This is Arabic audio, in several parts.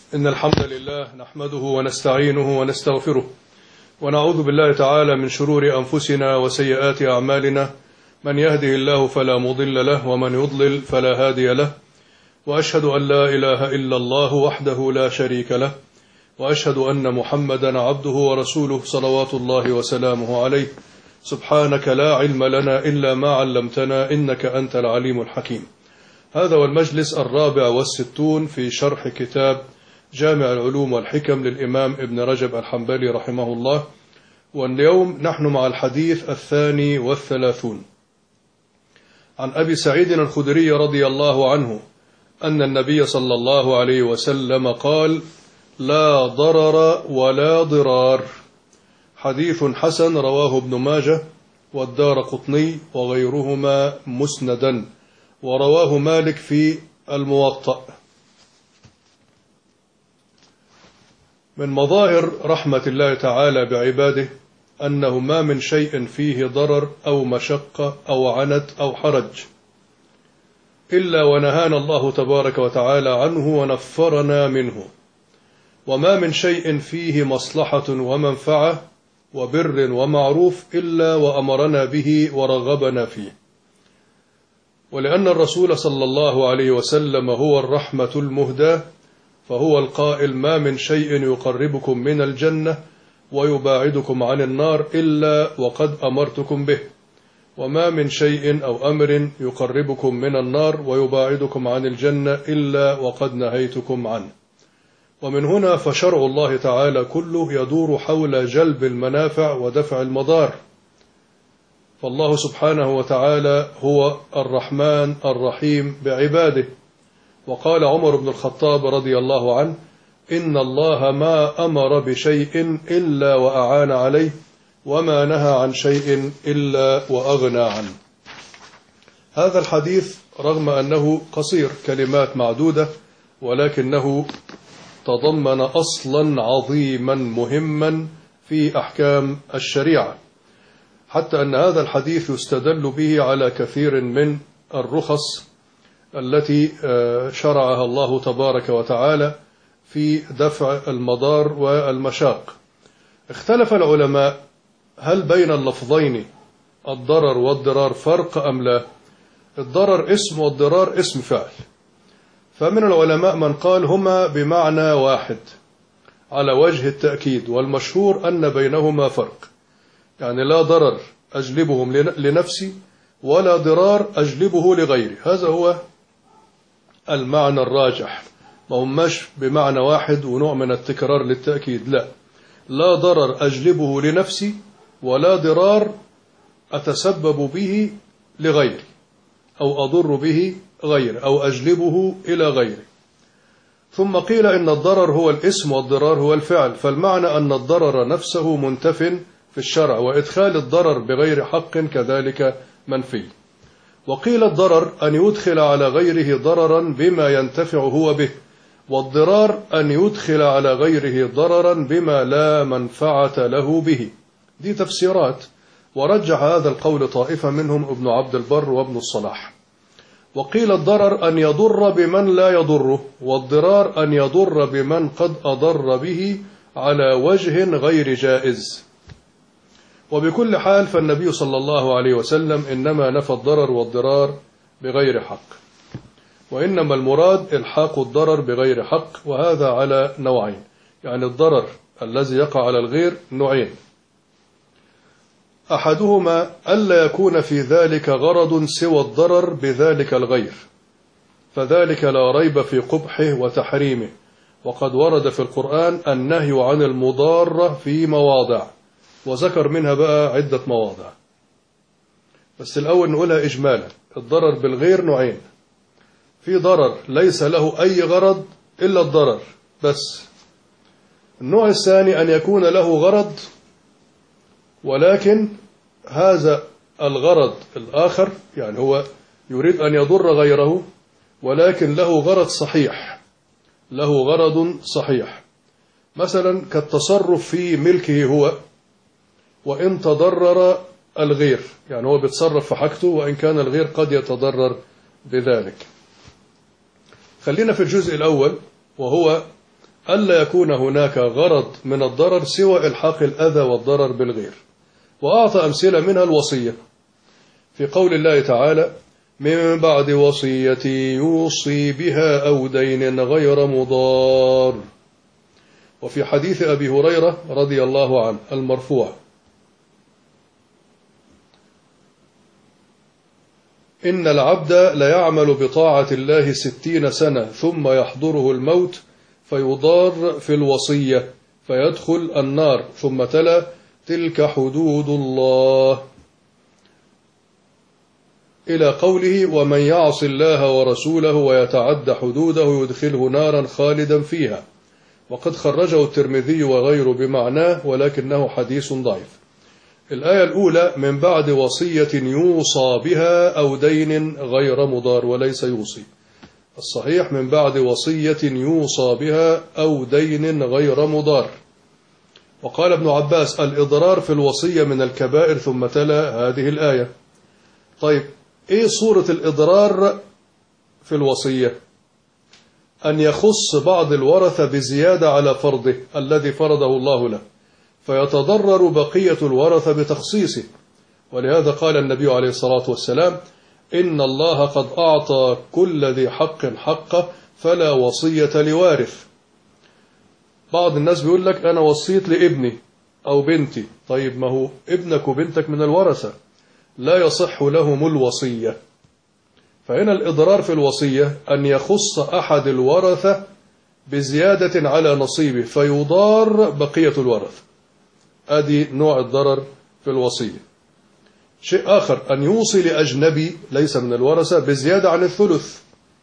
إن الحمد لله نحمده ونستعينه ونستغفره ونعوذ بالله تعالى من شرور أنفسنا وسيئات أعمالنا، من يهده الله فلا مضل له ومن يضلل فلا هادي له، وأشهد أن لا إله إلا الله وحده لا شريك له، وأشهد أن محمدا عبده ورسوله صلوات الله وسلامه عليه. سبحانك لا علم لنا إلا ما علمتنا إنك أنت العليم الحكيم. هذا هو المجلس 64 في شرح كتاب جامع العلوم والحكم للإمام ابن رجب الحنبلي رحمه الله، واليوم نحن مع الحديث 32 عن أبي سعيد الخدري رضي الله عنه أن النبي صلى الله عليه وسلم قال: لا ضرر ولا ضرار. حديث حسن رواه ابن ماجه والدارقطني وغيرهما مسندا، ورواه مالك في الموطأ. من مظاهر رحمة الله تعالى بعباده أنه ما من شيء فيه ضرر أو مشقة أو عنت أو حرج إلا ونهانا الله تبارك وتعالى عنه ونفرنا منه، وما من شيء فيه مصلحة ومنفعة وبر ومعروف إلا وأمرنا به ورغبنا فيه. ولأن الرسول صلى الله عليه وسلم هو الرحمة المهداة، فهو القائل: ما من شيء يقربكم من الجنة ويباعدكم عن النار إلا وقد أمرتكم به، وما من شيء أو أمر يقربكم من النار ويباعدكم عن الجنة إلا وقد نهيتكم عنه. ومن هنا فشرع الله تعالى كله يدور حول جلب المنافع ودفع المضار، فالله سبحانه وتعالى هو الرحمن الرحيم بعباده. وقال عمر بن الخطاب رضي الله عنه: إن الله ما أمر بشيء إلا وأعان عليه، وما نهى عن شيء إلا وأغنى عنه. هذا الحديث رغم أنه قصير كلمات معدودة، ولكنه تضمن أصلا عظيما مهما في أحكام الشريعة، حتى أن هذا الحديث يستدل به على كثير من الرخص التي شرعها الله تبارك وتعالى في دفع المضار والمشاق. اختلف العلماء هل بين اللفظين الضرر والضرار فرق أم لا؟ الضرر اسم والضرار اسم فعل، فمن العلماء من قال هما بمعنى واحد على وجه التأكيد، والمشهور أن بينهما فرق، يعني لا ضرر أجلبه لنفسي ولا ضرار أجلبه لغيري. هذا هو المعنى الراجح، ما هماش بمعنى واحد ونوع من التكرار للتأكيد، لا ضرر أجلبه لنفسي ولا ضرار أتسبب به لغيري أو أضر به غيري أو أجلبه إلى غيري. ثم قيل إن الضرر هو الاسم والضرار هو الفعل، فالمعنى أن الضرر نفسه منتف في الشرع، وإدخال الضرر بغير حق كذلك منفي. وقيل الضرر أن يدخل على غيره ضررا بما ينتفع هو به، والضرار أن يدخل على غيره ضررا بما لا منفعة له به. دي تفسيرات، ورجح هذا القول طائفة منهم ابن عبد البر وابن الصلاح. وقيل الضرر أن يضر بمن لا يضره، والضرار أن يضر بمن قد أضر به على وجه غير جائز. وبكل حال فالنبي صلى الله عليه وسلم إنما نفى الضرر والضرار بغير حق، وإنما المراد إلحاق الضرر بغير حق، وهذا على نوعين، يعني الضرر الذي يقع على الغير نوعين: أحدهما ألا يكون في ذلك غرض سوى الضرر بذلك الغير، فذلك لا ريب في قبحه وتحريمه، وقد ورد في القرآن النهي عن المضارة في مواضع، وذكر منها بقى عدة مواضع. بس الأول نقولها إجمالا: الضرر بالغير نوعين: في ضرر ليس له أي غرض إلا الضرر بس. النوع الثاني أن يكون له غرض، ولكن هذا الغرض الآخر، يعني هو يريد أن يضر غيره ولكن له غرض صحيح، له غرض صحيح، مثلا كالتصرف في ملكه هو وإن تضرر الغير، يعني هو بيتصرف في حاجته وإن كان الغير قد يتضرر بذلك. خلينا في الجزء الأول، وهو ألا يكون هناك غرض من الضرر سوى إلحاق الأذى والضرر بالغير. وأعطى أمثلة منها الوصية في قول الله تعالى: من بعد وصية يوصي بها أو دين غير مضار. وفي حديث أبي هريرة رضي الله عنه المرفوع: إن العبد ليعمل بطاعة الله 60 سنة ثم يحضره الموت فيضار في الوصية فيدخل النار، ثم تلا: تلك حدود الله، إلى قوله: ومن يعص الله ورسوله ويتعد حدوده يدخله نارا خالدا فيها. وقد خرجه الترمذي وغيره بمعناه ولكنه حديث ضعيف. الآية الأولى: من بعد وصية يوصى بها أو دين غير مضار، وليس يوصي. الصحيح: من بعد وصية يوصى بها أو دين غير مضار. وقال ابن عباس: الإضرار في الوصية من الكبائر، ثم تلا هذه الآية. طيب، إيه صورة الإضرار في الوصية؟ أن يخص بعض الورثة بزيادة على فرضه الذي فرضه الله له، فيتضرر بقية الورثة بتخصيصه. ولهذا قال النبي عليه الصلاة والسلام: إن الله قد أعطى كل ذي حق حقه فلا وصية لوارث. بعض الناس بيقول لك: أنا وصيت لابني أو بنتي. طيب، ما هو ابنك وبنتك من الورثة، لا يصح لهم الوصية. فهنا الإضرار في الوصية أن يخص أحد الورثة بزيادة على نصيبه فيضار بقية الورثة. أدي نوع الضرر في الوصية. شيء آخر: أن يوصي لأجنبي ليس من الورثة بزيادة عن الثلث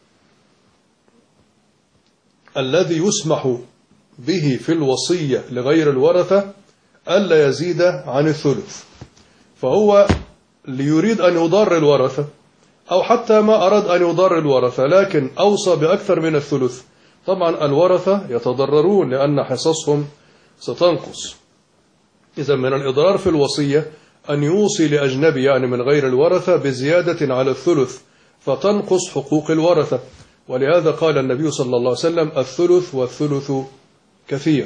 الذي يسمح به في الوصية لغير الورثة، ألا يزيد عن الثلث. فهو ليريد أن يضر الورثة، أو حتى ما أراد أن يضر الورثة لكن أوصى بأكثر من الثلث، طبعا الورثة يتضررون لأن حصصهم ستنقص. إذا من الإضرار في الوصية أن يوصي لأجنبي يعني من غير الورثة بزيادة على الثلث فتنقص حقوق الورثة. ولهذا قال النبي صلى الله عليه وسلم: الثلث والثلث كثير.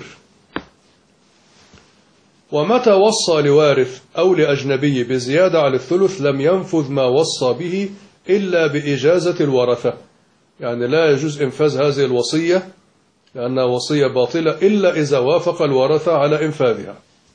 ومتى وصى لوارث أو لأجنبي بزيادة على الثلث لم ينفذ ما وصى به إلا بإجازة الورثة، يعني لا يجوز إنفاذ هذه الوصية لأنها وصية باطلة إلا إذا وافق الورثة على إنفاذها،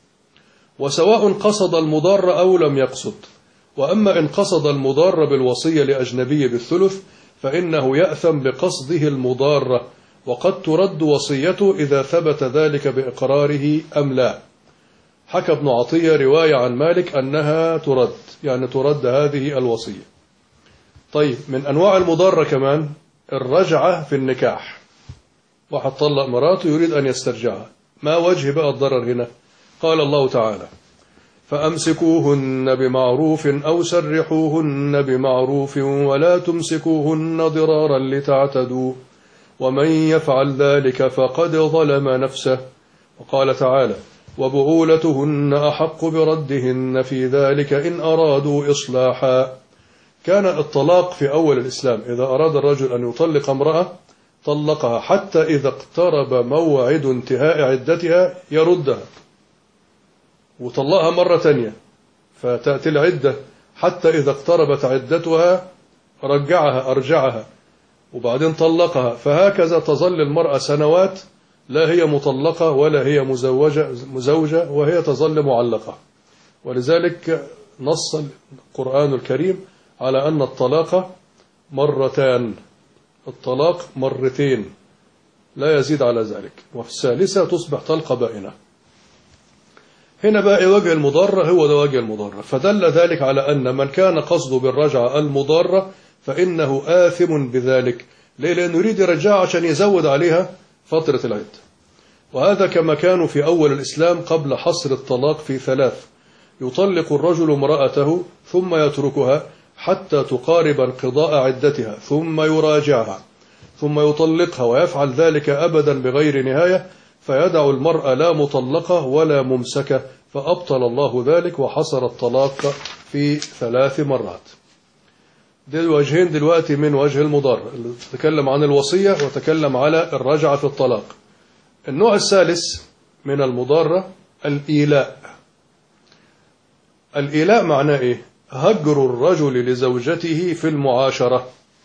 وسواء قصد المضار أو لم يقصد. وأما إن قصد المضار بالوصية لأجنبي بالثلث فإنه يأثم بقصده المضارة، وقد ترد وصيته إذا ثبت ذلك بإقراره أم لا. حكى ابن عطية رواية عن مالك أنها ترد، يعني ترد هذه الوصية. طيب، من أنواع المضارة كمان الرجعة في النكاح. واحد طلق مراته يريد أن يسترجعها، ما وجه بقى الضرر هنا؟ قال الله تعالى: فأمسكوهن بمعروف أو سرحوهن بمعروف ولا تمسكوهن ضرارا لتعتدوا ومن يفعل ذلك فقد ظلم نفسه. وقال تعالى: وبعولتهن أحق بردهن في ذلك إن أرادوا إصلاحا. كان الطلاق في أول الإسلام إذا أراد الرجل أن يطلق امرأة طلقها حتى إذا اقترب موعد انتهاء عدتها يردها، وطلقها مرة تانية فتأتي العدة حتى إذا اقتربت عدتها أرجعها وبعدين طلقها، فهكذا تظل المرأة سنوات لا هي مطلقة ولا هي مزوجة وهي تظل معلقة. ولذلك نص القرآن الكريم على أن الطلاق مرتان، الطلاق مرتين لا يزيد على ذلك، وفي الثالثة تصبح طلقة بائنة. هنا بقى وجه المضارة هو ده وجه المضارة، فدل ذلك على أن من كان قصده بالرجعة المضارة فإنه آثم بذلك. ليه؟ لأنه يريد يرجعها عشان يزود عليها فترة العدة. وهذا كما كانوا في أول الإسلام قبل حصر الطلاق في 3: يطلق الرجل امرأته ثم يتركها حتى تقارب انقضاء عدتها ثم يراجعها ثم يطلقها، ويفعل ذلك أبدا بغير نهاية، فيدع المرأة لا مطلقة ولا ممسكة، فأبطل الله ذلك وحصر الطلاق في 3 مرات. دي الوجهين دلوقتي من وجه المضار، تكلم عن الوصية وتكلم على الرجعة في الطلاق. النوع الثالث من المضارة الإيلاء. الإيلاء معناه إيه؟ هجر الرجل لزوجته في المعاشرة،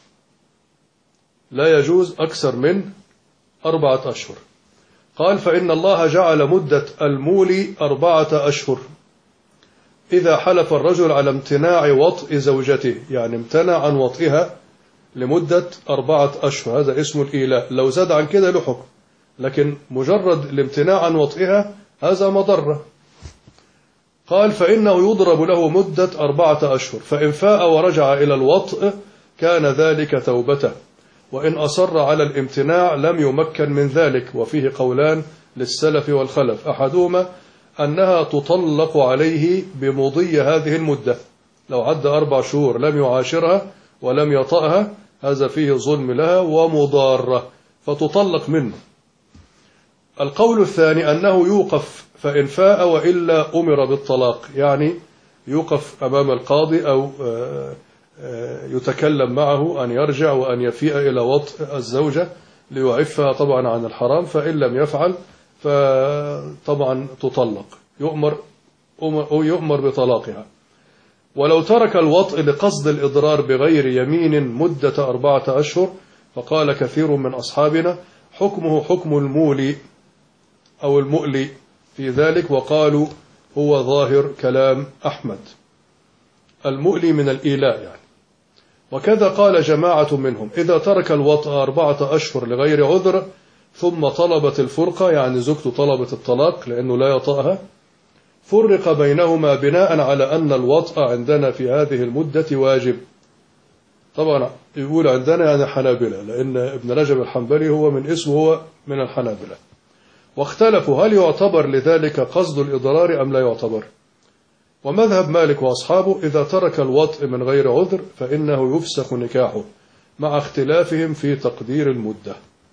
لا يجوز أكثر من 4 أشهر. قال فإن الله جعل مدة المولي 4 أشهر إذا حلف الرجل على امتناع وطئ زوجته، يعني امتنع عن وطئها لمدة 4 أشهر، هذا اسمه الإيلاء. لو زاد عن كده له حكم، لكن مجرد الامتناع عن وطئها هذا مضرة. قال فإنه يضرب له مدة 4 أشهر، فإن فاء ورجع إلى الوطئ كان ذلك توبته، وإن أصر على الامتناع لم يمكن من ذلك. وفيه قولان للسلف والخلف، أحدهما أنها تطلق عليه بمضي هذه المدة، لو عد 4 شهور لم يعاشرها ولم يطأها هذا فيه ظلم لها ومضارة فتطلق منه. القول الثاني أنه يوقف فإن فاء وإلا أمر بالطلاق، يعني يوقف أمام القاضي أو يتكلم معه أن يرجع وأن يفيء إلى وطء الزوجة ليعفها طبعا عن الحرام، فإن لم يفعل فطبعا تطلق، يؤمر بطلاقها. ولو ترك الوطء لقصد الإضرار بغير يمين مدة 4 أشهر فقال كثير من أصحابنا حكمه حكم المولي أو المؤلي في ذلك، وقالوا هو ظاهر كلام أحمد، المؤلي من الإيلاء يعني. وكذا قال جماعة منهم إذا ترك الوطء 4 أشهر لغير عذر ثم طلبت الفرقة، يعني زوجته طلبت الطلاق لأنه لا يطأها، فرق بينهما بناء على أن الوطء عندنا في هذه المدة واجب. طبعا يقول عندنا يعني حنابلة، لأن ابن رجب الحنبلي هو من اسمه هو من الحنابلة. واختلفوا هل يعتبر لذلك قصد الإضرار أم لا يعتبر. ومذهب مالك وأصحابه إذا ترك الوطء من غير عذر فإنه يفسخ نكاحه، مع اختلافهم في تقدير المدة.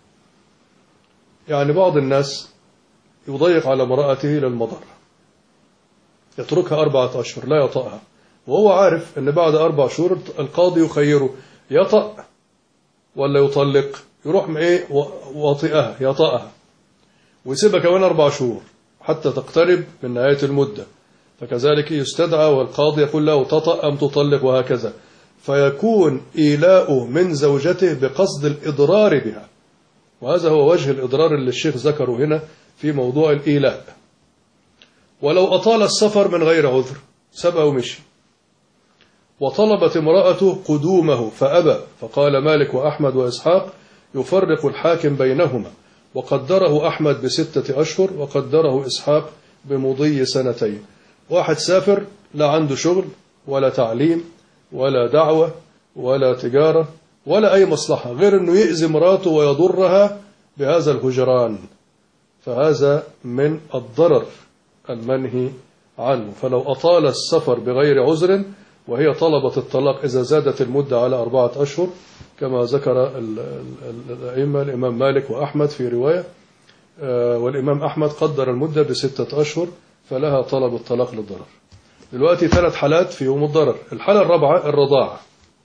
يعني بعض الناس يضيق على امرأته للمضر، يتركها 4 أشهر لا يطأها، وهو عارف أن بعد 4 شهور القاضي يخيره يطأ ولا يطلق، يروح وطئها يطأها ويسيبها كمان 4 شهور حتى تقترب من نهاية المدة، فكذلك يستدعى والقاضي يقول له تطأ أم تطلق وهكذا، فيكون إيلاؤه من زوجته بقصد الإضرار بها. وهذا هو وجه الإضرار اللي الشيخ ذكره هنا في موضوع الإيلاء. ولو أطال السفر من غير عذر سبأ ومشي، وطلبت امرأته قدومه فأبى، فقال مالك وأحمد وإسحاق يفرق الحاكم بينهما، وقدره أحمد ب6 أشهر وقدره إسحاق بمضي 2 سنين. واحد سافر لا عنده شغل ولا تعليم ولا دعوة ولا تجارة ولا أي مصلحة غير أنه يؤذي مراته ويضرها بهذا الهجران، فهذا من الضرر المنهي عنه. فلو أطال السفر بغير عذر وهي طلبت الطلاق إذا زادت المدة على 4 أشهر كما ذكر الأئمة الإمام مالك وأحمد في رواية، والإمام أحمد قدر المدة ب6 أشهر فلها طلب الطلاق للضرر. دلوقتي 3 حالات فيهم الضرر. الحالة الرابعة الرضاعة.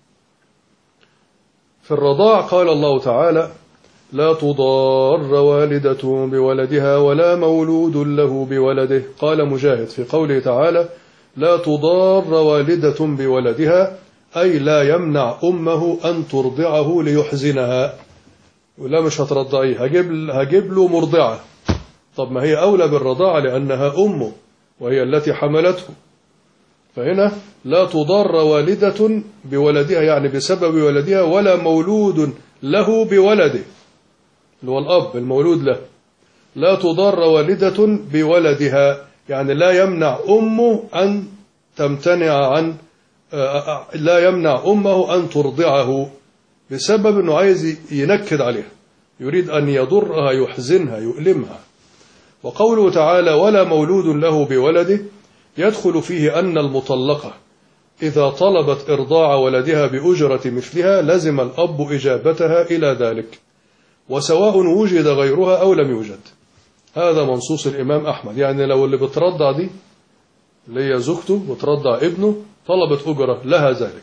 في الرضاع قال الله تعالى لا تضار والدة بولدها ولا مولود له بولده. قال مجاهد في قوله تعالى لا تضار والدة بولدها أي لا يمنع أمه أن ترضعه ليحزنها، ولا مش هترضعيه هجيب له مرضعة. طب ما هي أولى بالرضاعة لأنها أمه وهي التي حملته، فهنا لا تضار والدة بولدها يعني بسبب ولدها، ولا مولود له بولده اللي هو الأب المولود له. لا تضار والدة بولدها يعني لا يمنع أمه أن تمتنع عن لا يمنع أمه أن ترضعه بسبب أنه عايز ينكد عليها، يريد أن يضرها يحزنها يؤلمها. وقوله تعالى ولا مولود له بولده يدخل فيه أن المطلقة إذا طلبت إرضاع ولدها بأجرة مثلها لزم الأب إجابتها إلى ذلك، وسواء وجد غيرها أو لم يوجد. هذا منصوص الإمام أحمد، يعني لو اللي بترضع دي اللي هي زوجته وترضع ابنه طلبت أجرة لها ذلك،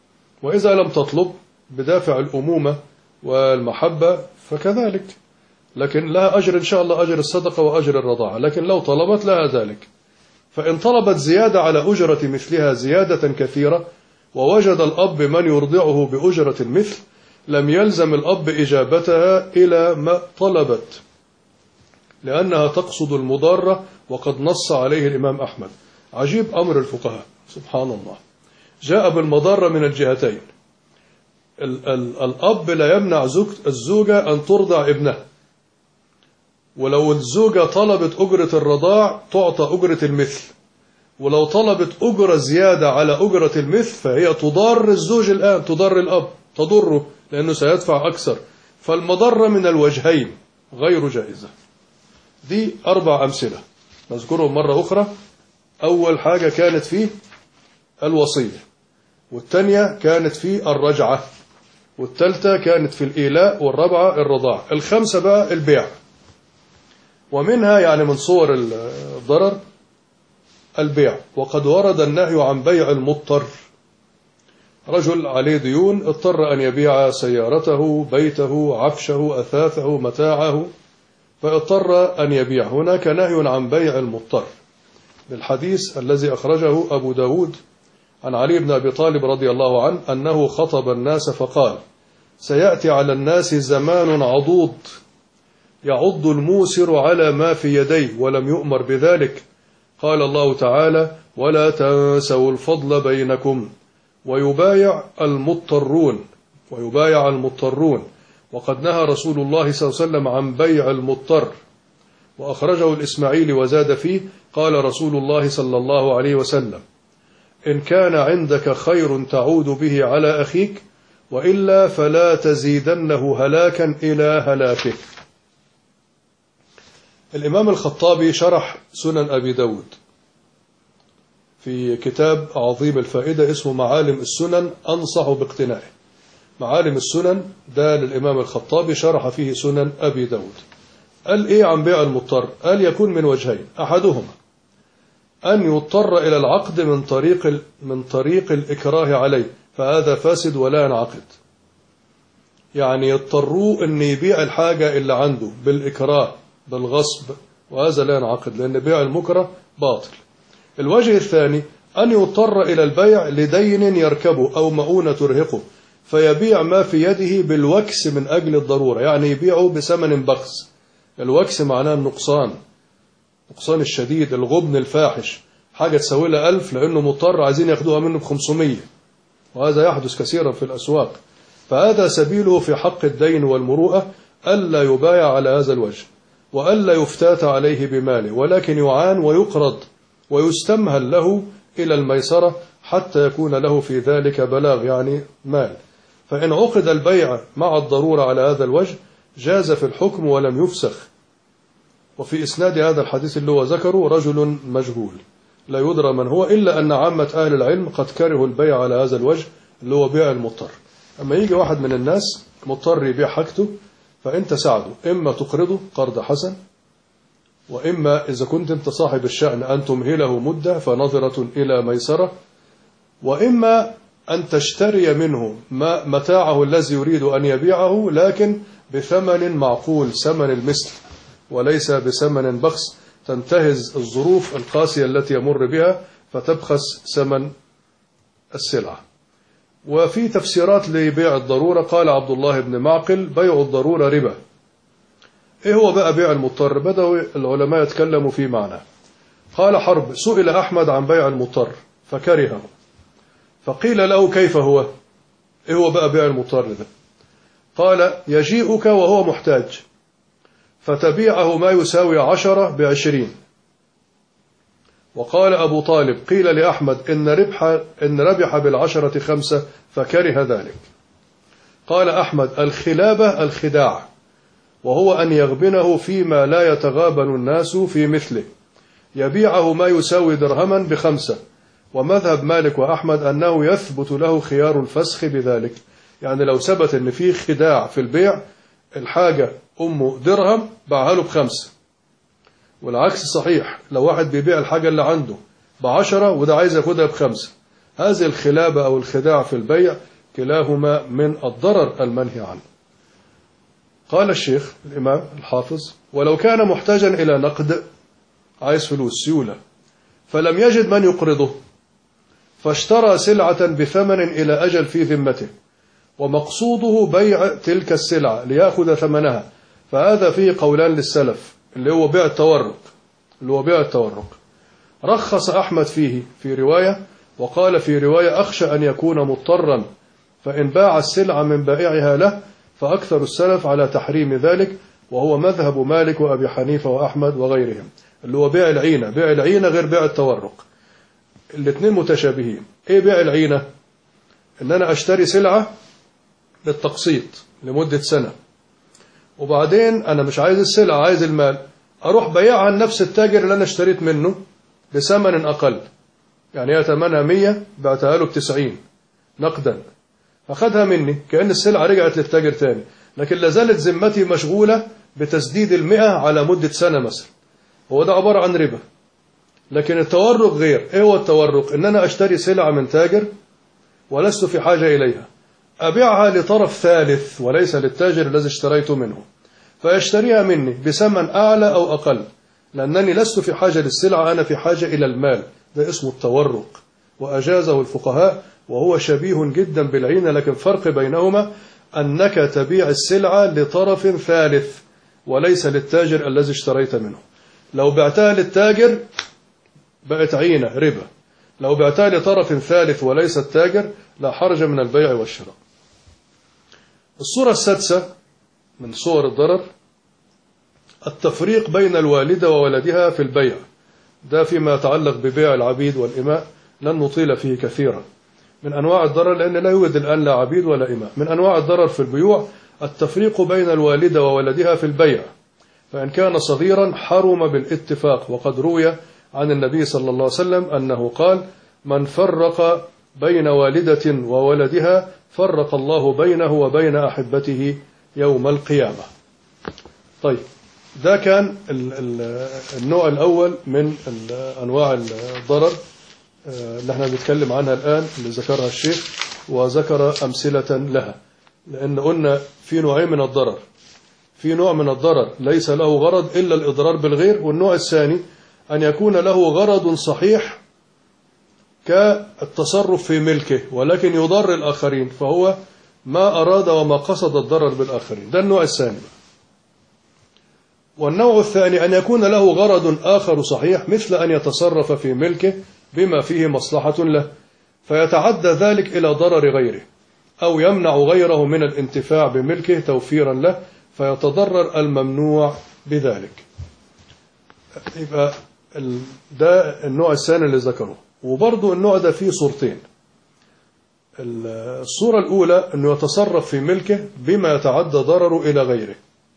وإذا لم تطلب بدافع الأمومة والمحبة فكذلك. لكن لها أجر إن شاء الله، أجر الصدقة وأجر الرضاعة، لكن لو طلبت لها ذلك. فإن طلبت زيادة على أجرة مثلها زيادة كثيرة ووجد الأب من يرضعه بأجرة المثل لم يلزم الأب إجابتها إلى ما طلبت، لأنها تقصد المضارة، وقد نص عليه الإمام أحمد. عجيب أمر الفقهاء، سبحان الله، جاء بالمضارة من الجهتين. الأب لا يمنع الزوجة أن ترضع ابنها، ولو الزوجة طلبت أجرة الرضاع تعطى أجرة المثل، ولو طلبت أجرة زيادة على أجرة المثل فهي تضار الزوج الآن، تضر الأب، تضره لأنه سيدفع أكثر. فالمضرة من الوجهين غير جائزة. دي 4 أمثلة نذكرهم مرة أخرى. أول حاجة كانت فيه الوصية، والثانية كانت فيه الرجعة، والثالثة كانت في الإيلاء، والرابعة الرضاع. الخامسة بقى البيع. ومنها يعني من صور الضرر البيع، وقد ورد النهي عن بيع المضطر. رجل عليه ديون اضطر أن يبيع سيارته، بيته، عفشه، أثاثه، متاعه، فاضطر أن يبيع. هناك نهي عن بيع المضطر بالحديث الذي أخرجه أبو داود عن علي بن أبي طالب رضي الله عنه أنه خطب الناس فقال: سيأتي على الناس زمان عضوض يعض الموسر على ما في يديه ولم يؤمر بذلك. قال الله تعالى: ولا تنسوا الفضل بينكم ويبايع المضطرون. وقد نهى رسول الله صلى الله عليه وسلم عن بيع المضطر. وأخرجه الإسماعيلي وزاد فيه: قال رسول الله صلى الله عليه وسلم: إن كان عندك خير تعود به على أخيك، وإلا فلا تزيدنه هلاكا إلى هلاكه. الإمام الخطابي شرح سنن أبي داود في كتاب عظيم الفائدة اسمه معالم السنن، أنصح باقتنائه. معالم السنن ده للإمام الخطابي، شرح فيه سنن أبي داود. قال إيه عن بيع المضطر؟ قال: يكون من وجهين: أحدهما أن يضطر إلى العقد من طريق الإكراه عليه، فهذا فاسد ولا ينعقد. يعني يضطروه أن يبيع الحاجة اللي عنده بالإكراه بالغصب، وهذا لا ينعقد، لأن بيع المكره باطل. الوجه الثاني أن يضطر إلى البيع لدين يركبه أو مؤونة ترهقه، فيبيع ما في يده بالوكس من أجل الضرورة، يعني يبيعه بثمن بخس. الوكس معناه النقصان الشديد، الغبن الفاحش، حاجة تسوي لها 1000 لأنه مضطر عايزين ياخدوها منه ب500، وهذا يحدث كثيرا في الأسواق. فهذا سبيله في حق الدين والمروءة ألا يبايع على هذا الوجه، وألا يفتات عليه بماله، ولكن يعان ويقرض ويستمهل له إلى الميسرة حتى يكون له في ذلك بلاغ، يعني مال. فإن عقد البيع مع الضرورة على هذا الوجه جاز في الحكم ولم يفسخ. وفي إسناد هذا الحديث اللي هو ذكره رجل مجهول لا يدرى من هو، إلا أن عامة أهل العلم قد كرهوا البيع على هذا الوجه اللي هو بيع المضطر. أما يجي واحد من الناس مضطر يبيع حاجته، فأنت ساعده، إما تقرضه قرض حسن، وإما إذا كنت أنت صاحب الشأن أن تمهله مدة فنظرة إلى ميسرة، وإما أن تشتري منه متاعه الذي يريد أن يبيعه لكن بثمن معقول، ثمن المثل، وليس بثمن بخس تنتهز الظروف القاسية التي يمر بها فتبخس ثمن السلعة. وفي تفسيرات لبيع الضرورة قال عبد الله بن معقل: بيع الضرورة ربا. إيه هو بقى بيع المضطر؟ بدأوا العلماء يتكلموا في معناه. قال حرب: سئل أحمد عن بيع المضطر فكرهه، فقيل له: كيف هو؟ إيه هو بقى بيع المضطر ده؟ قال: يجيئك وهو محتاج فتبيعه ما يساوي 10 ب20. وقال أبو طالب: قيل لأحمد إن ربح بالعشرة 5 فكره ذلك. قال أحمد: الخلابة الخداع، وهو أن يغبنه فيما لا يتغابن الناس في مثله، يبيعه ما يساوي درهما ب5. ومذهب مالك وأحمد أنه يثبت له خيار الفسخ بذلك، يعني لو ثبت أن فيه خداع في البيع، الحاجة أمه درهم باعها له ب5، والعكس صحيح، لو واحد بيبيع الحاجة اللي عنده ب10 وده عايز ياخدها ب5، هذه الخلابة أو الخداع في البيع كلاهما من الضرر المنهي عنه. قال الشيخ الإمام الحافظ: ولو كان محتاجا إلى نقد، عايز فلوس سيولة، فلم يجد من يقرضه، فاشترى سلعة بثمن إلى أجل في ذمته، ومقصوده بيع تلك السلعة ليأخذ ثمنها، فهذا فيه قولان للسلف، اللي هو بيع التورق. رخص أحمد فيه في رواية، وقال في رواية: أخشى أن يكون مضطرا فإن باع السلعة من بائعها له، فأكثر السلف على تحريم ذلك، وهو مذهب مالك وأبي حنيفة وأحمد وغيرهم، اللي هو بيع العينة. بيع العينة غير بيع التورق، الاثنين متشابهين. ايه بيع العينة؟ ان انا اشتري سلعة بالتقسيط لمدة سنة، وبعدين انا مش عايز السلعة، عايز المال، اروح بيعها لنفس التاجر اللي انا اشتريت منه بثمن اقل، يعني هي ثمنها 100 بعتها له ب90 نقدا، فاخدها مني كأن السلعة رجعت للتاجر تاني، لكن لازالت ذمتي مشغولة بتسديد 100 على مدة سنة مثلا. هو ده عبارة عن ربا. لكن التورق غير. ايه هو التورق؟ ان انا اشتري سلعة من تاجر ولست في حاجة اليها، ابيعها لطرف ثالث وليس للتاجر الذي اشتريت منه، فيشتريها مني بثمن اعلى او اقل، لانني لست في حاجة للسلعة، انا في حاجة الى المال. ده اسمه التورق، واجازه الفقهاء، وهو شبيه جدا بالعينة، لكن فرق بينهما انك تبيع السلعة لطرف ثالث وليس للتاجر الذي اشتريت منه. لو بعتها للتاجر بقت عينة ربا، لو بعتها لطرف ثالث وليس التاجر لا حرج من البيع والشراء. الصورة السادسة من صور الضرر التفريق بين الوالدة وولدها في البيع. ده فيما يتعلق ببيع العبيد والإماء، لن نطيل فيه كثيرا. من أنواع الضرر، لأن لا يوجد الآن لا عبيد ولا إماء، من أنواع الضرر في البيوع التفريق بين الوالدة وولدها في البيع، فإن كان صغيرا حرم بالاتفاق، وقد روي عن النبي صلى الله عليه وسلم أنه قال: من فرق بين والدة وولدها فرق الله بينه وبين أحبته يوم القيامة. طيب، ده كان النوع الأول من أنواع الضرر اللي احنا بنتكلم عنها الآن، اللي ذكرها الشيخ وذكر أمثلة لها. لأن قلنا في نوعين من الضرر، في نوع من الضرر ليس له غرض إلا الإضرار بالغير، والنوع الثاني أن يكون له غرض صحيح كالتصرف في ملكه ولكن يضر الآخرين، فهو ما أراد وما قصد الضرر بالآخرين. ده النوع الثاني. والنوع الثاني أن يكون له غرض آخر صحيح، مثل أن يتصرف في ملكه بما فيه مصلحة له، فيتعدى ذلك إلى ضرر غيره، أو يمنع غيره من الانتفاع بملكه توفيرا له، فيتضرر الممنوع بذلك. يبقى ده النوع الثاني اللي ذكره. وبرضو النوع ده فيه صورتين. الصورة الأولى أنه يتصرف في ملكه بما يتعدى ضرره إلى غيره،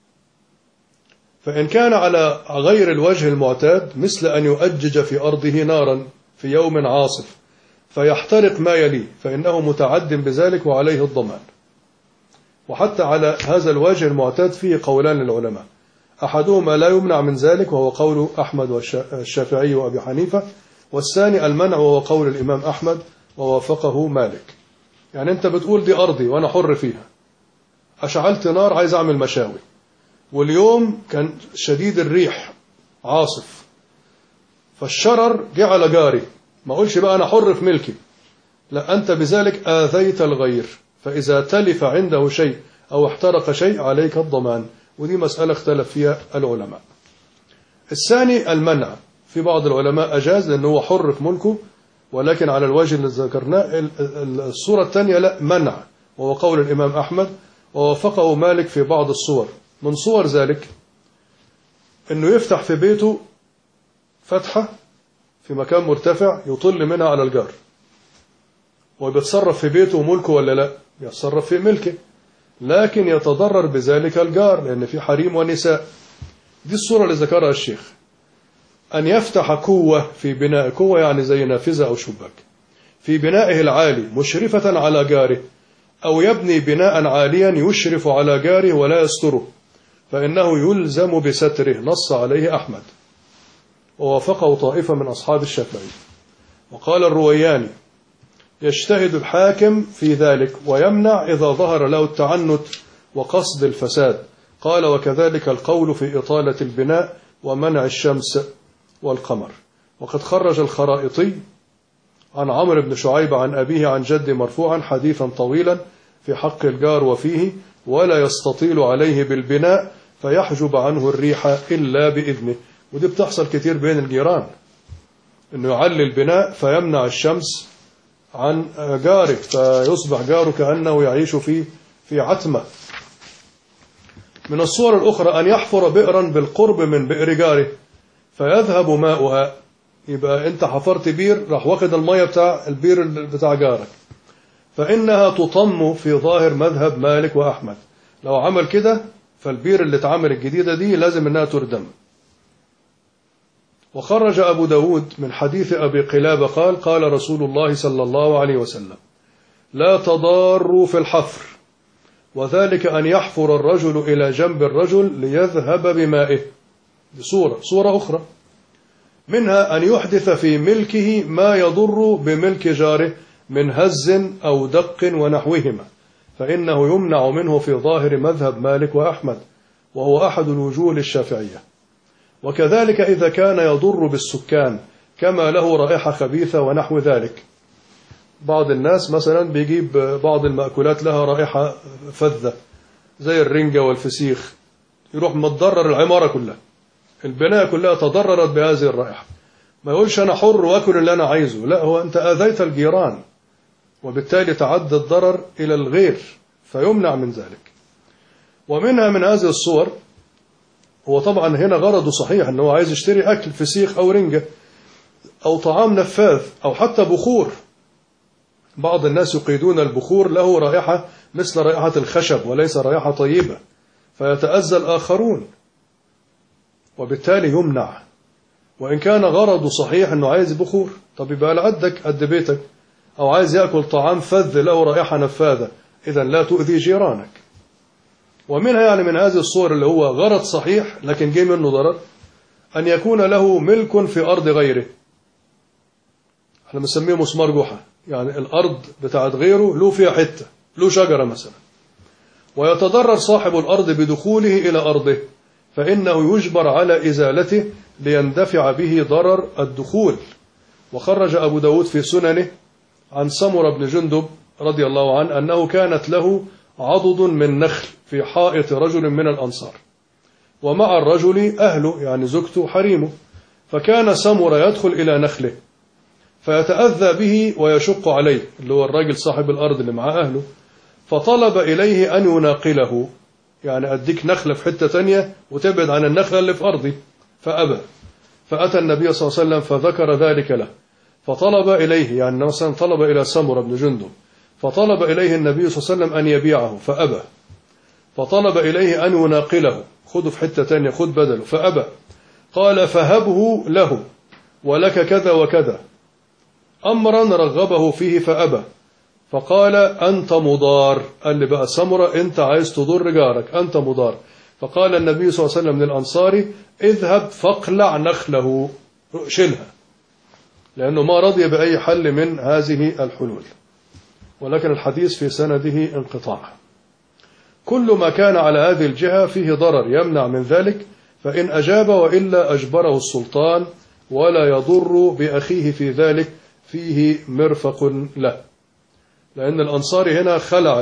فإن كان على غير الوجه المعتاد، مثل أن يؤجج في أرضه نارا في يوم عاصف فيحترق ما يليه، فإنه متعد بذلك وعليه الضمان. وحتى على هذا الوجه المعتاد فيه قولان للعلماء، أحدهما لا يمنع من ذلك وهو قول أحمد والشافعي وأبي حنيفة، والثاني المنع وهو قول الإمام أحمد ووافقه مالك. يعني أنت بتقول دي أرضي وأنا حر فيها، أشعلت نار عايز أعمل مشاوي، واليوم كان شديد الريح عاصف، فالشرر جه على جاري، ما أقولش بقى أنا حر في ملكي، لا، أنت بذلك آذيت الغير، فإذا تلف عنده شيء أو احترق شيء عليك الضمان. ودي مسألة اختلف فيها العلماء. الثاني المنع، في بعض العلماء أجاز لأنه هو حر في ملكه، ولكن على الوجه اللي ذكرناه. الصورة الثانية لا، منع، وهو قول الإمام أحمد ووافقه مالك في بعض الصور. من صور ذلك أنه يفتح في بيته فتحة في مكان مرتفع يطل منها على الجار، وبيتصرف في بيته وملكه ولا لا؟ يتصرف في ملكه، لكن يتضرر بذلك الجار لأن في حريم ونساء. دي الصورة اللي ذكرها الشيخ. أن يفتح كوة في بناء، كوة يعني زي نافذة أو شباك، في بنائه العالي مشرفة على جاره، أو يبني بناء عاليا يشرف على جاره ولا يستره، فإنه يلزم بستره، نص عليه أحمد ووافقه طائفة من أصحاب الشافعي. وقال الروياني: يجتهد الحاكم في ذلك ويمنع إذا ظهر له التعنت وقصد الفساد. قال وكذلك القول في إطالة البناء ومنع الشمس والقمر. وقد خرج الخرائطي عن عمرو بن شعيب عن أبيه عن جد مرفوعا حديثا طويلا في حق الجار وفيه ولا يستطيل عليه بالبناء فيحجب عنه الريح إلا بإذنه. ودي بتحصل كتير بين الجيران، إنه يعلي البناء فيمنع الشمس عن جاره فيصبح جاره كأنه يعيش في عتمة. من الصور الأخرى أن يحفر بئرا بالقرب من بئر جاره فيذهب ماؤها. يبقى أنت حفرت بير راح واخد المية بتاع البير بتاع جارك، فإنها تطم في ظاهر مذهب مالك وأحمد. لو عمل كده فالبير اللي اتعمل الجديدة دي لازم أنها تردم. وخرج أبو داود من حديث أبي قلابة قال قال رسول الله صلى الله عليه وسلم لا تضاروا في الحفر، وذلك أن يحفر الرجل إلى جنب الرجل ليذهب بمائه. صورة أخرى منها أن يحدث في ملكه ما يضر بملك جاره من هز أو دق ونحوهما، فإنه يمنع منه في ظاهر مذهب مالك وأحمد، وهو أحد الوجوه للشافعية. وكذلك إذا كان يضر بالسكان كما له رائحة خبيثة ونحو ذلك. بعض الناس مثلا بيجيب بعض المأكولات لها رائحة فذة زي الرنجة والفسيخ، يروح متضرر العمارة كلها، البناية كلها تضررت بهذه الرائحة. ما يقولش أنا حر وأكل اللي أنا عايزه، لا، هو أنت أذيت الجيران وبالتالي تعدى الضرر إلى الغير فيمنع من ذلك. ومنها من هذه الصور، هو طبعا هنا غرضه صحيح أنه عايز يشتري أكل فسيخ أو رنجة أو طعام نفاذ أو حتى بخور. بعض الناس يقيدون البخور له رائحة مثل رائحة الخشب وليس رائحة طيبة فيتأذى الآخرون وبالتالي يمنع. وإن كان غرضه صحيح أنه عايز بخور، طب يبقى على قد بيتك، أو عايز يأكل طعام فذ له رائحة نفاذة، إذن لا تؤذي جيرانك. ومنها يعني من هذه الصور اللي هو غرض صحيح لكن جه منه ضرر، أن يكون له ملك في أرض غيره. احنا بنسميه مسمار جحا، يعني الأرض بتاعت غيره له فيها حتة، له شجرة مثلا، ويتضرر صاحب الأرض بدخوله إلى أرضه فإنه يجبر على إزالته ليندفع به ضرر الدخول. وخرج أبو داود في سننه عن سمرة بن جندب رضي الله عنه أنه كانت له عضد من نخل في حائط رجل من الأنصار، ومع الرجل أهله يعني زوجته حريمه، فكان سمرة يدخل إلى نخله فيتأذى به ويشق عليه، اللي هو الراجل صاحب الأرض اللي مع أهله، فطلب إليه أن يناقله، يعني أديك نخلة في حتة تانية وتبعد عن النخلة اللي في أرضي، فأبى. فأتى النبي صلى الله عليه وسلم فذكر ذلك له، فطلب إليه، يعني مثلا طلب إلى سمرة بن جندب، فطلب إليه النبي صلى الله عليه وسلم أن يبيعه فأبى. فطلب إليه أن يناقله، خذه في حتة تانية، خذ بدله، فأبى. قال فهبه له ولك كذا وكذا، أمرا رغبه فيه فأبى. فقال أنت مضار، قال لي بقى سمرة أنت عايز تضر جارك، أنت مضار. فقال النبي صلى الله عليه وسلم للأنصاري اذهب فاقلع نخله، شلها، لأنه ما رضي بأي حل من هذه الحلول. ولكن الحديث في سنده انقطاع. كل ما كان على هذه الجهة فيه ضرر يمنع من ذلك، فإن أجاب وإلا أجبره السلطان ولا يضر بأخيه في ذلك، فيه مرفق له. لأن الأنصاري هنا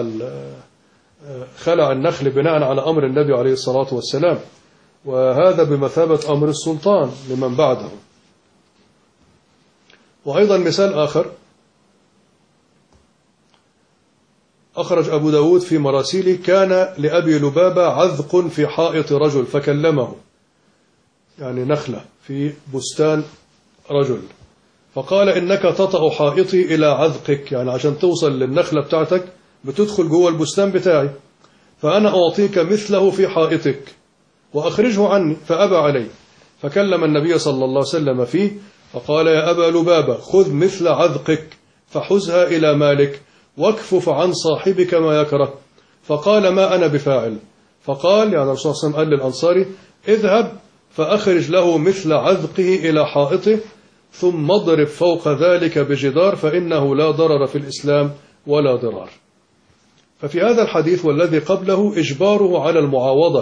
خلع النخل بناء على أمر النبي عليه الصلاة والسلام، وهذا بمثابة أمر السلطان لمن بعده. وأيضا مثال آخر، أخرج أبو داود في مراسيله كان لأبي لبابة عذق في حائط رجل فكلمه، يعني نخلة في بستان رجل، فقال إنك تطأ حائطي إلى عذقك، يعني عشان توصل للنخلة بتاعتك بتدخل جوه البستان بتاعي، فأنا أعطيك مثله في حائطك وأخرجه عني، فأبى عليه. فكلم النبي صلى الله عليه وسلم فيه فقال يا أبا لبابة خذ مثل عذقك فحزها إلى مالك واكفف عن صاحبك ما يكره. فقال ما أنا بفاعل. فقال يعني الرسول صلى الله عليه وسلم قال للأنصاري اذهب فأخرج له مثل عذقه إلى حائطه ثم اضرب فوق ذلك بجدار، فإنه لا ضرر في الإسلام ولا ضرار. ففي هذا الحديث والذي قبله إجباره على المعاوضة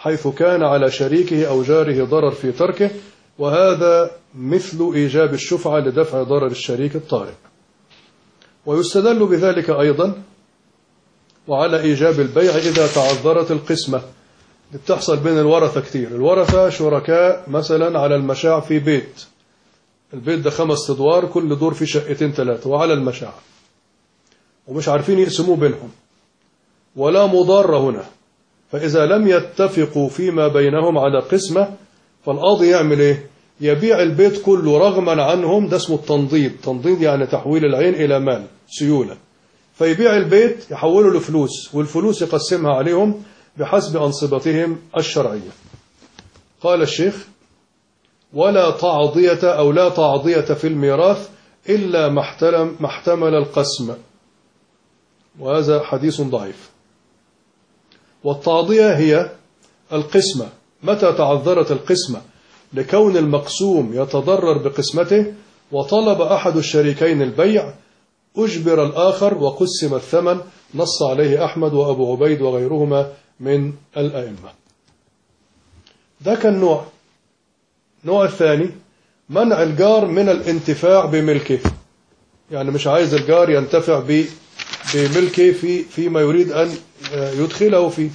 حيث كان على شريكه أو جاره ضرر في تركه، وهذا مثل إيجاب الشفعة لدفع ضرر الشريك الطارئ. ويستدل بذلك أيضا وعلى إيجاب البيع إذا تعذرت القسمة. بتحصل بين الورثة كتير، الورثة شركاء مثلا على المشاع في بيت، البيت ده 5 أدوار، كل دور فيه 2 3 وعلى المشاع، ومش عارفين يقسموه بينهم ولا مضارة هنا. فإذا لم يتفقوا فيما بينهم على قسمة، فالقاضي يعمل إيه؟ يبيع البيت كله رغما عنهم، ده اسمه التنضيد. تنضيد يعني تحويل العين إلى مال، سيولة. فيبيع البيت يحوله لفلوس، والفلوس يقسمها عليهم بحسب أنصبتهم الشرعية. قال الشيخ: ولا تعضية أو لا تعضية في الميراث إلا ما احتمل القسم، وهذا حديث ضعيف. والتعضية هي القسمة، متى تعذرت القسمة لكون المقسوم يتضرر بقسمته وطلب أحد الشريكين البيع، أجبر الآخر وقسم الثمن، نص عليه أحمد وأبو عبيد وغيرهما من الأئمة. ده كان نوع الثاني: منع الجار من الانتفاع بملكه، يعني مش عايز الجار ينتفع بملكه فيما يريد أن يدخله فيه.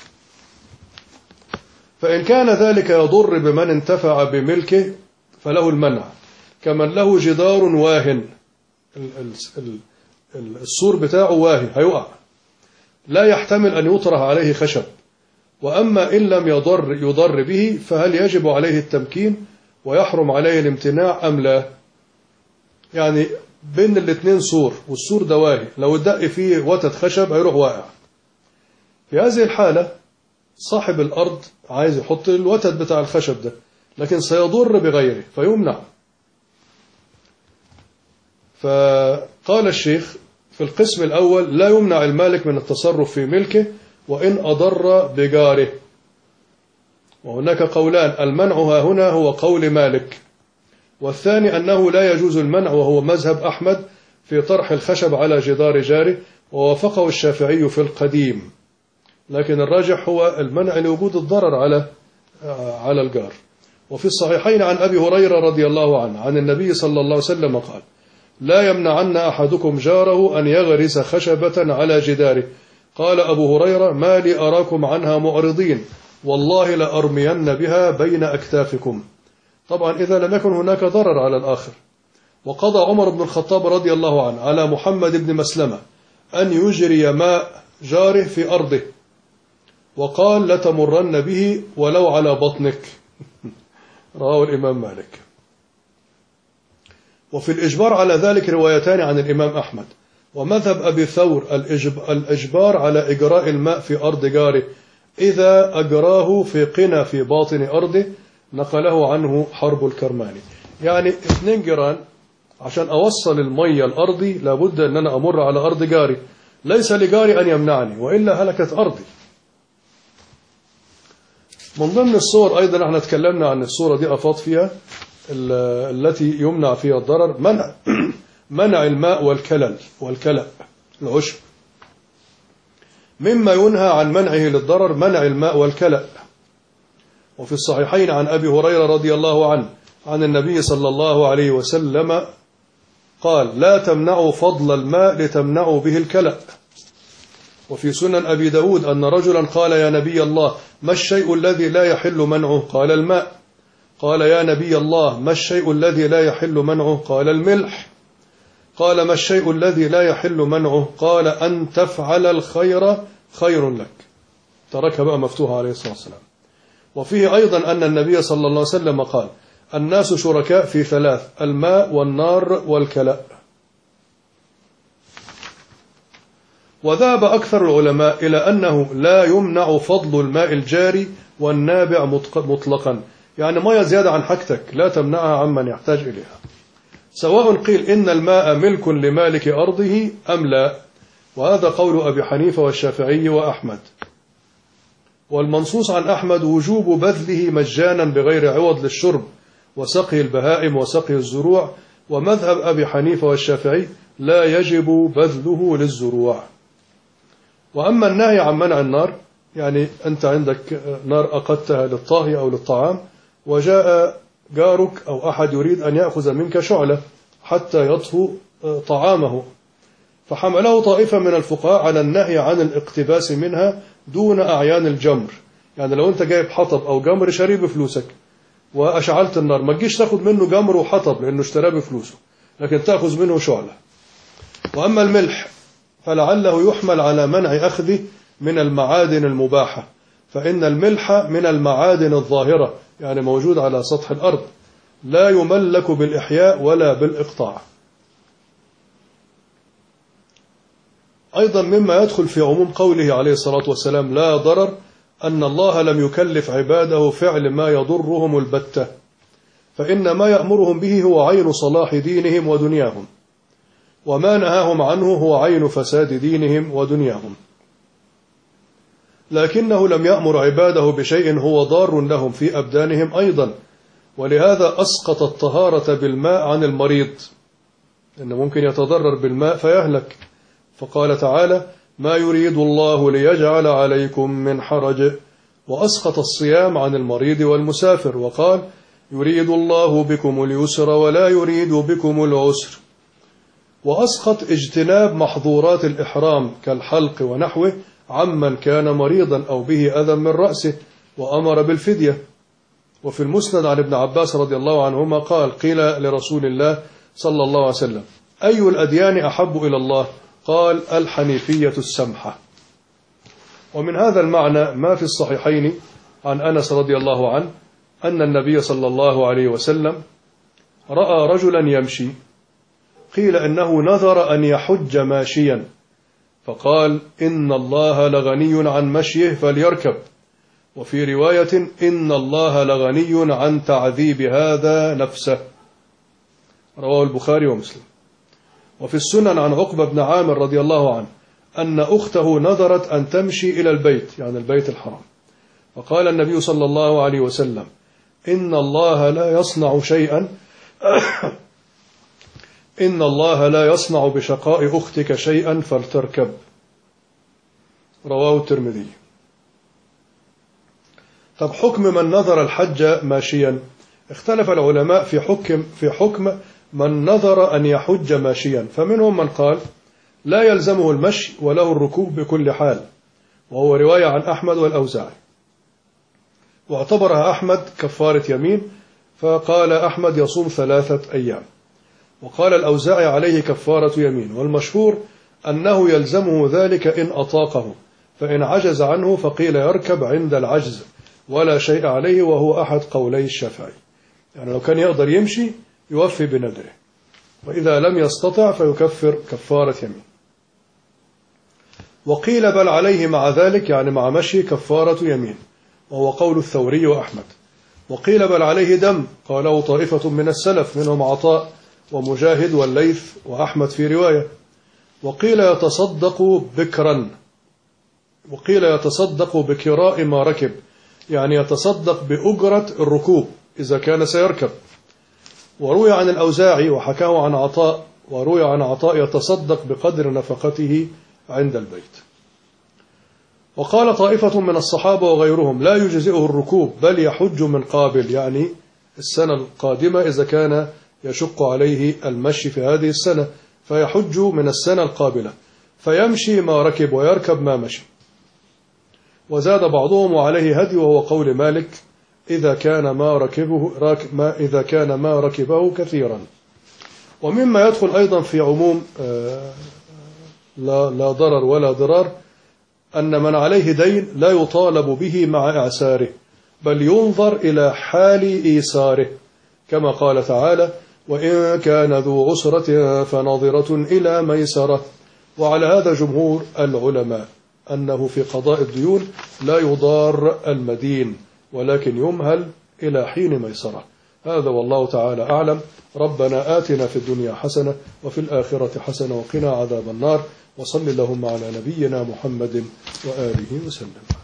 فإن كان ذلك يضر بمن انتفع بملكه فله المنع، كمن له جدار واهن، السور بتاعه واهن هيقع، لا يحتمل أن يطرح عليه خشب. وأما إن لم يضر به فهل يجب عليه التمكين ويحرم عليه الامتناع أم لا؟ يعني بين الاثنين سور، والسور ده واهي، لو اتدق فيه وتد خشب هيروح واقع. في هذه الحالة صاحب الأرض عايز يحط الوتد بتاع الخشب ده، لكن سيضر بغيره فيمنع. فقال الشيخ: في القسم الأول لا يمنع المالك من التصرف في ملكه وإن أضر بجاره. وهناك قولان: المنع هنا هو قول مالك، والثاني أنه لا يجوز المنع، وهو مذهب أحمد في طرح الخشب على جدار جاره، ووافقه الشافعي في القديم، لكن الراجح هو المنع لوجود الضرر على الجار. وفي الصحيحين عن أبي هريرة رضي الله عنه عن النبي صلى الله عليه وسلم قال: لا يمنعن أحدكم جاره أن يغرس خشبة على جداره. قال أبو هريرة: ما لي أراكم عنها معرضين، والله لأرمين بها بين أكتافكم. طبعا إذا لم يكن هناك ضرر على الآخر. وقضى عمر بن الخطاب رضي الله عنه على محمد بن مسلمة أن يجري ماء جاره في أرضه، وقال: لتمرن به ولو على بطنك. رواه الإمام مالك. وفي الإجبار على ذلك روايتان عن الإمام أحمد. ومذهب أبي ثور الإجبار على إجراء الماء في أرض جاره إذا أجراه في قنا في باطن أرضه، نقله عنه حرب الكرماني. يعني 2 جيران، عشان أوصل المية الأرضي لابد أن أنا أمر على أرض جاري، ليس لجاري أن يمنعني وإلا هلكت أرضي. من ضمن الصور أيضا احنا تكلمنا عن الصورة دي أفاض فيها التي يمنع فيها الضرر: منع الماء والكلأ العشب. مما ينهى عن منعه للضرر منع الماء والكلأ. وفي الصحيحين عن أبي هريرة رضي الله عنه عن النبي صلى الله عليه وسلم قال: لا تمنعوا فضل الماء لتمنعوا به الكلأ. وفي سنن أبي داود أن رجلا قال: يا نبي الله، ما الشيء الذي لا يحل منعه؟ قال: الماء. قال: يا نبي الله، ما الشيء الذي لا يحل منعه؟ قال: الملح. قال: ما الشيء الذي لا يحل منعه؟ قال: أن تفعل الخير خير لك. تركها بقى مفتوحة عليه الصلاة والسلام. وفيه أيضا أن النبي صلى الله عليه وسلم قال: الناس شركاء في 3: الماء والنار والكلأ. وذهب أكثر العلماء إلى أنه لا يمنع فضل الماء الجاري والنابع مطلقا، يعني مياه زيادة عن حاجتك لا تمنعها عمن يحتاج إليها، سواء قيل إن الماء ملك لمالك أرضه أم لا. وهذا قول أبي حنيفة والشافعي وأحمد. والمنصوص عن أحمد وجوب بذله مجانا بغير عوض للشرب وسقي البهائم وسقي الزروع. ومذهب أبي حنيفة والشافعي لا يجب بذله للزروع. وأما النهي عن منع النار يعني أنت عندك نار أقدتها للطهي أو للطعام، وجاء جارك أو أحد يريد أن يأخذ منك شعلة حتى يطهو طعامه، فحمله طائفة من الفقهاء على النهي عن الاقتباس منها دون أعيان الجمر. يعني لو أنت جايب حطب أو جمر شاريه بفلوسك وأشعلت النار، ما تجيش تاخد منه جمر وحطب لأنه اشتراه بفلوسه، لكن تأخذ منه شعلة. وأما الملح فلعله يحمل على منع أخذه من المعادن المباحة، فإن الملح من المعادن الظاهرة، يعني موجود على سطح الأرض، لا يملك بالإحياء ولا بالإقطاع. أيضا مما يدخل في عموم قوله عليه الصلاة والسلام لا ضرر أن الله لم يكلف عباده فعل ما يضرهم البتة، فإن ما يأمرهم به هو عين صلاح دينهم ودنياهم، وما نهاهم عنه هو عين فساد دينهم ودنياهم، لكنه لم يأمر عباده بشيء هو ضار لهم في أبدانهم أيضا، ولهذا أسقط الطهارة بالماء عن المريض، إنه ممكن يتضرر بالماء فيهلك، فقال تعالى ما يريد الله ليجعل عليكم من حرج، وأسقط الصيام عن المريض والمسافر، وقال يريد الله بكم اليسر ولا يريد بكم العسر، وأسقط اجتناب محظورات الإحرام كالحلق ونحوه عمن كان مريضا أو به أذى من رأسه، وأمر بالفدية. وفي المسند عن ابن عباس رضي الله عنهما قال قيل لرسول الله صلى الله عليه وسلم أي الأديان أحب إلى الله؟ قال الحنيفية السمحة. ومن هذا المعنى ما في الصحيحين عن أنس رضي الله عنه أن النبي صلى الله عليه وسلم رأى رجلا يمشي، قيل إنه نذر أن يحج ماشيا، فقال إن الله لغني عن مشيه فليركب، وفي رواية إن الله لغني عن تعذيب هذا نفسه، رواه البخاري ومسلم. وفي السنن عن عقبة بن عامر رضي الله عنه أن أخته نذرت أن تمشي إلى البيت، يعني البيت الحرام، فقال النبي صلى الله عليه وسلم إن الله لا يصنع شيئا إن الله لا يصنع بشقاء أختك شيئا فلتركب، رواه الترمذي. طب حكم من نذر الحج ماشيا، اختلف العلماء في حكم من نذر أن يحج ماشيا، فمنهم من قال لا يلزمه المشي وله الركوب بكل حال، وهو رواية عن أحمد والأوزاعي، واعتبرها أحمد كفارة يمين، فقال أحمد يصوم 3 أيام، وقال الأوزاعي عليه كفارة يمين، والمشهور أنه يلزمه ذلك إن أطاقه، فإن عجز عنه فقيل يركب عند العجز ولا شيء عليه، وهو أحد قولي الشافعي، يعني لو كان يقدر يمشي يوفي بنذره، وإذا لم يستطع فيكفر كفارة يمين. وقيل بل عليه مع ذلك، يعني مع مشي، كفارة يمين، وهو قول الثوري وأحمد. وقيل بل عليه دم، قاله طائفة من السلف منهم عطاء ومجاهد والليث وأحمد في رواية. وقيل يتصدق بكرا، وقيل يتصدق بكراء ما ركب، يعني يتصدق بأجرة الركوب إذا كان سيركب. وروي عن الأوزاعي وحكاه عن عطاء، وروي عن عطاء يتصدق بقدر نفقته عند البيت. وقال طائفة من الصحابة وغيرهم لا يجزئه الركوب بل يحج من قابل، يعني السنة القادمة إذا كان يشق عليه المشي في هذه السنة، فيحج من السنة القابلة، فيمشي ما ركب ويركب ما مشي. وزاد بعضهم وعليه هدي، وهو قول مالك إذا كان ما ركبه كثيرا. ومما يدخل أيضا في عموم لا ضرر ولا ضرار أن من عليه دين لا يطالب به مع إعساره، بل ينظر إلى حال إيساره، كما قال تعالى وإن كان ذو عسرة فنظرة إلى ميسرة. وعلى هذا جمهور العلماء أنه في قضاء الديون لا يضار المدين، ولكن يمهل إلى حين ميسرة. هذا والله تعالى أعلم. ربنا آتنا في الدنيا حسنة وفي الآخرة حسنة وقنا عذاب النار، وصل اللهم على نبينا محمد وآله وسلم.